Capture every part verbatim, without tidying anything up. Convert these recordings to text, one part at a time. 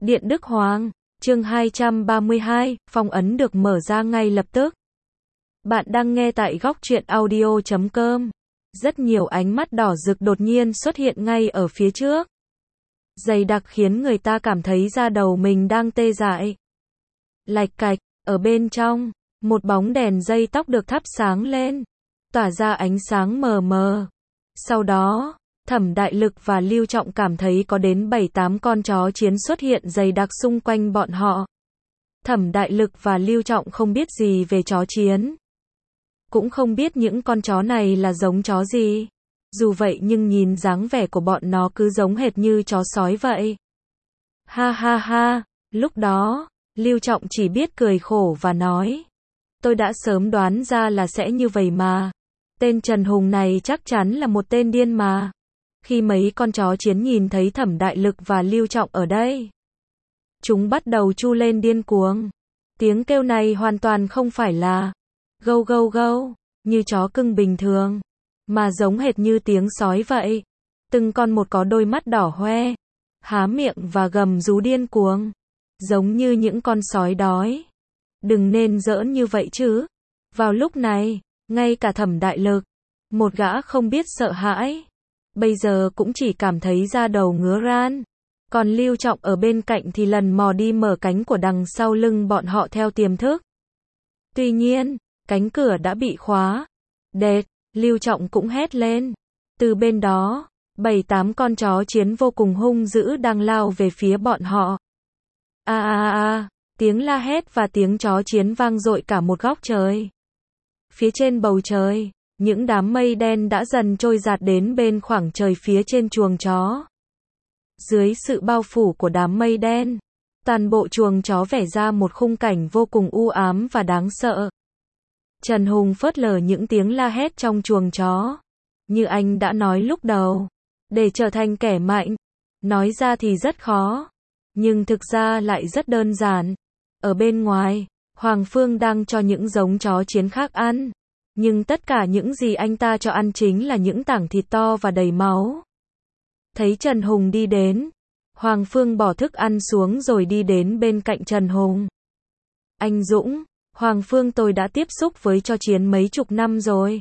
Điện Đức Hoàng, chương hai trăm ba mươi hai, phong ấn được mở ra ngay lập tức. Bạn đang nghe tại góc truyện audio chấm com. Rất nhiều ánh mắt đỏ rực đột nhiên xuất hiện ngay ở phía trước. Dày đặc khiến người ta cảm thấy da đầu mình đang tê dại. Lạch cạch, ở bên trong, một bóng đèn dây tóc được thắp sáng lên, tỏa ra ánh sáng mờ mờ. Sau đó, Thẩm Đại Lực và Lưu Trọng cảm thấy có đến bảy tám con chó chiến xuất hiện dày đặc xung quanh bọn họ. Thẩm Đại Lực và Lưu Trọng không biết gì về chó chiến, cũng không biết những con chó này là giống chó gì. Dù vậy nhưng nhìn dáng vẻ của bọn nó cứ giống hệt như chó sói vậy. Ha ha ha, lúc đó, Lưu Trọng chỉ biết cười khổ và nói: tôi đã sớm đoán ra là sẽ như vậy mà. Tên Trần Hùng này chắc chắn là một tên điên mà. Khi mấy con chó chiến nhìn thấy Thẩm Đại Lực và Lưu Trọng ở đây, chúng bắt đầu tru lên điên cuồng. Tiếng kêu này hoàn toàn không phải là gâu gâu gâu, như chó cưng bình thường, mà giống hệt như tiếng sói vậy. Từng con một có đôi mắt đỏ hoe, há miệng và gầm rú điên cuồng, giống như những con sói đói. Đừng nên giỡn như vậy chứ. Vào lúc này, ngay cả Thẩm Đại Lực, một gã không biết sợ hãi, bây giờ cũng chỉ cảm thấy da đầu ngứa ran. Còn Lưu Trọng ở bên cạnh thì lần mò đi mở cánh của đằng sau lưng bọn họ theo tiềm thức. Tuy nhiên, cánh cửa đã bị khóa. Đệt, Lưu Trọng cũng hét lên. Từ bên đó, bảy tám con chó chiến vô cùng hung dữ đang lao về phía bọn họ. A a a, tiếng la hét và tiếng chó chiến vang dội cả một góc trời. Phía trên bầu trời, những đám mây đen đã dần trôi dạt đến bên khoảng trời phía trên chuồng chó. Dưới sự bao phủ của đám mây đen, toàn bộ chuồng chó vẽ ra một khung cảnh vô cùng u ám và đáng sợ. Trần Hùng phớt lờ những tiếng la hét trong chuồng chó. Như anh đã nói lúc đầu, để trở thành kẻ mạnh, nói ra thì rất khó, nhưng thực ra lại rất đơn giản. Ở bên ngoài, Hoàng Phương đang cho những giống chó chiến khác ăn, nhưng tất cả những gì anh ta cho ăn chính là những tảng thịt to và đầy máu. Thấy Trần Hùng đi đến, Hoàng Phương bỏ thức ăn xuống rồi đi đến bên cạnh Trần Hùng. Anh Dũng, Hoàng Phương tôi đã tiếp xúc với chó chiến mấy chục năm rồi.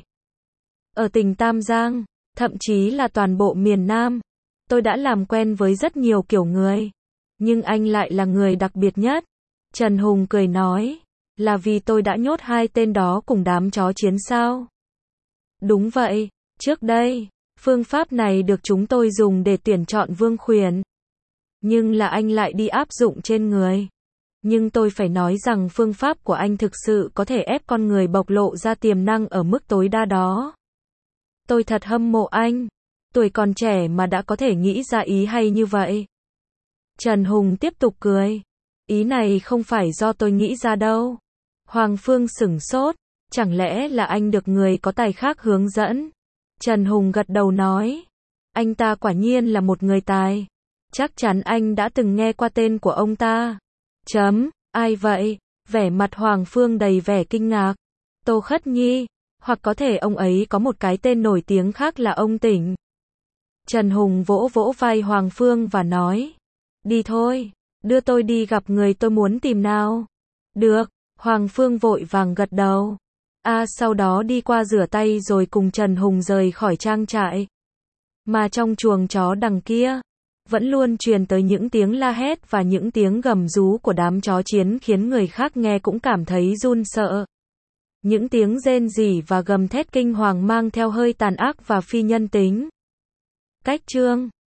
Ở tỉnh Tam Giang, thậm chí là toàn bộ miền Nam, tôi đã làm quen với rất nhiều kiểu người. Nhưng anh lại là người đặc biệt nhất. Trần Hùng cười nói, là vì tôi đã nhốt hai tên đó cùng đám chó chiến sao? Đúng vậy, trước đây, phương pháp này được chúng tôi dùng để tuyển chọn vương khuyển. Nhưng là anh lại đi áp dụng trên người. Nhưng tôi phải nói rằng phương pháp của anh thực sự có thể ép con người bộc lộ ra tiềm năng ở mức tối đa đó. Tôi thật hâm mộ anh. Tuổi còn trẻ mà đã có thể nghĩ ra ý hay như vậy. Trần Hùng tiếp tục cười. Ý này không phải do tôi nghĩ ra đâu. Hoàng Phương sửng sốt. Chẳng lẽ là anh được người có tài khác hướng dẫn? Trần Hùng gật đầu nói. Anh ta quả nhiên là một người tài. Chắc chắn anh đã từng nghe qua tên của ông ta. Chấm, ai vậy? Vẻ mặt Hoàng Phương đầy vẻ kinh ngạc. Tô Khất Nhi, hoặc có thể ông ấy có một cái tên nổi tiếng khác là ông Tỉnh. Trần Hùng vỗ vỗ vai Hoàng Phương và nói. Đi thôi, đưa tôi đi gặp người tôi muốn tìm nào. Được, Hoàng Phương vội vàng gật đầu. A à, sau đó đi qua rửa tay rồi cùng Trần Hùng rời khỏi trang trại. Mà trong chuồng chó đằng kia, vẫn luôn truyền tới những tiếng la hét và những tiếng gầm rú của đám chó chiến khiến người khác nghe cũng cảm thấy run sợ. Những tiếng rên rỉ và gầm thét kinh hoàng mang theo hơi tàn ác và phi nhân tính. Cách chương